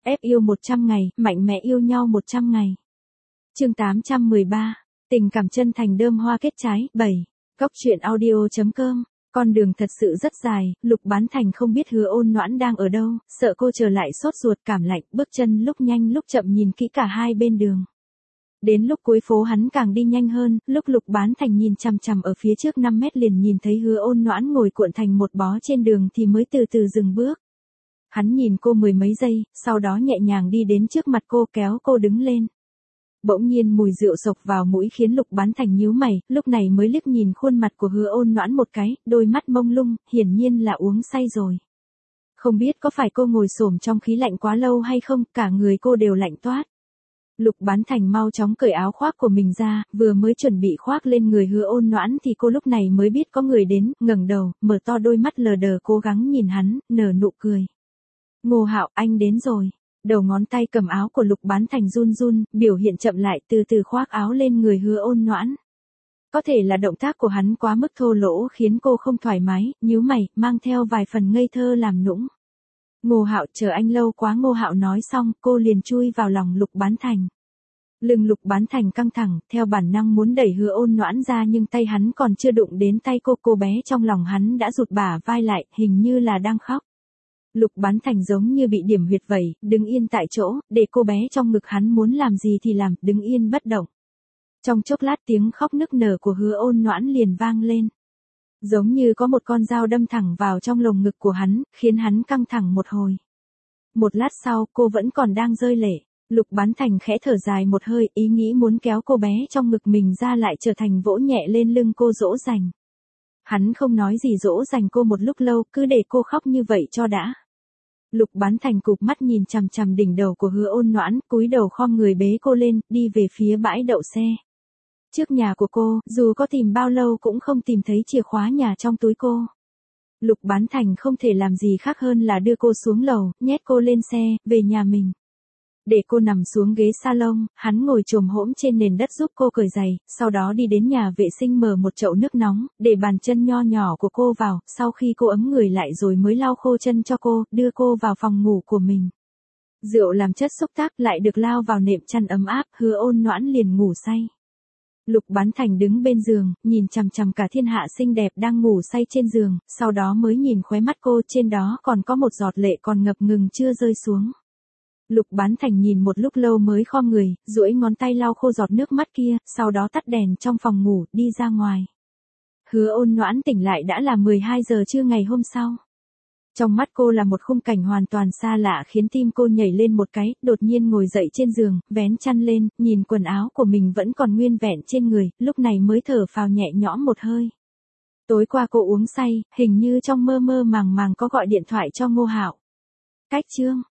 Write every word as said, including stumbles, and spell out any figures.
ép yêu một trăm ngày, mạnh mẽ yêu nhau một trăm ngày. Chương tám trăm mười ba, tình cảm chân thành đơm hoa kết trái, bảy. Góc truyện audio chấm com. Con đường thật sự rất dài, Lục Bán Thành không biết Hứa Ôn Noãn đang ở đâu, sợ cô trở lại sốt ruột cảm lạnh, bước chân lúc nhanh lúc chậm nhìn kỹ cả hai bên đường. Đến lúc cuối phố hắn càng đi nhanh hơn, lúc Lục Bán Thành nhìn chằm chằm ở phía trước năm mét liền nhìn thấy Hứa Ôn Noãn ngồi cuộn thành một bó trên đường thì mới từ từ dừng bước. Hắn nhìn cô mười mấy giây, sau đó nhẹ nhàng đi đến trước mặt cô kéo cô đứng lên. Bỗng nhiên mùi rượu sộc vào mũi khiến Lục Bán Thành nhíu mày, lúc này mới liếc nhìn khuôn mặt của Hứa Ôn Noãn một cái, đôi mắt mông lung, hiển nhiên là uống say rồi. Không biết có phải cô ngồi xổm trong khí lạnh quá lâu hay không, cả người cô đều lạnh toát. Lục Bán Thành mau chóng cởi áo khoác của mình ra, vừa mới chuẩn bị khoác lên người Hứa Ôn Noãn thì cô lúc này mới biết có người đến, ngẩng đầu, mở to đôi mắt lờ đờ cố gắng nhìn hắn, nở nụ cười. Ngô Hạo, anh đến rồi. Đầu ngón tay cầm áo của Lục Bán Thành run run, biểu hiện chậm lại từ từ khoác áo lên người Hứa Ôn Noãn. Có thể là động tác của hắn quá mức thô lỗ khiến cô không thoải mái, nhíu mày, mang theo vài phần ngây thơ làm nũng. Ngô Hạo, chờ anh lâu quá. Ngô Hạo nói xong, cô liền chui vào lòng Lục Bán Thành. Lưng Lục Bán Thành căng thẳng, theo bản năng muốn đẩy Hứa Ôn Noãn ra nhưng tay hắn còn chưa đụng đến tay cô, cô bé trong lòng hắn đã rụt bả vai lại, hình như là đang khóc. Lục Bán Thành giống như bị điểm huyệt vậy, đứng yên tại chỗ, để cô bé trong ngực hắn muốn làm gì thì làm, đứng yên bất động. Trong chốc lát tiếng khóc nức nở của Hứa Ôn Noãn liền vang lên. Giống như có một con dao đâm thẳng vào trong lồng ngực của hắn, khiến hắn căng thẳng một hồi. Một lát sau, cô vẫn còn đang rơi lệ. Lục Bán Thành khẽ thở dài một hơi, ý nghĩ muốn kéo cô bé trong ngực mình ra lại trở thành vỗ nhẹ lên lưng cô dỗ dành. Hắn không nói gì dỗ dành cô một lúc lâu, cứ để cô khóc như vậy cho đã. Lục Bán Thành cụp mắt nhìn chằm chằm đỉnh đầu của Hứa Ôn Noãn, cúi đầu khom người bế cô lên, đi về phía bãi đậu xe. Trước nhà của cô, dù có tìm bao lâu cũng không tìm thấy chìa khóa nhà trong túi cô. Lục Bán Thành không thể làm gì khác hơn là đưa cô xuống lầu, nhét cô lên xe, về nhà mình. Để cô nằm xuống ghế salon, hắn ngồi chồm hổm trên nền đất giúp cô cởi giày, sau đó đi đến nhà vệ sinh mở một chậu nước nóng, để bàn chân nho nhỏ của cô vào, sau khi cô ấm người lại rồi mới lau khô chân cho cô, đưa cô vào phòng ngủ của mình. Rượu làm chất xúc tác lại được lao vào nệm chăn ấm áp, Hứa Ôn Noãn liền ngủ say. Lục Bán Thành đứng bên giường, nhìn chằm chằm cả thiên hạ xinh đẹp đang ngủ say trên giường, sau đó mới nhìn khóe mắt cô, trên đó còn có một giọt lệ còn ngập ngừng chưa rơi xuống. Lục Bán Thành nhìn một lúc lâu mới khom người, duỗi ngón tay lau khô giọt nước mắt kia, sau đó tắt đèn trong phòng ngủ, đi ra ngoài. Hứa Ôn Noãn tỉnh lại đã là mười hai giờ trưa ngày hôm sau. Trong mắt cô là một khung cảnh hoàn toàn xa lạ khiến tim cô nhảy lên một cái, đột nhiên ngồi dậy trên giường, vén chăn lên, nhìn quần áo của mình vẫn còn nguyên vẹn trên người, lúc này mới thở phào nhẹ nhõm một hơi. Tối qua cô uống say, hình như trong mơ mơ màng màng có gọi điện thoại cho Ngô Hạo. Cách chương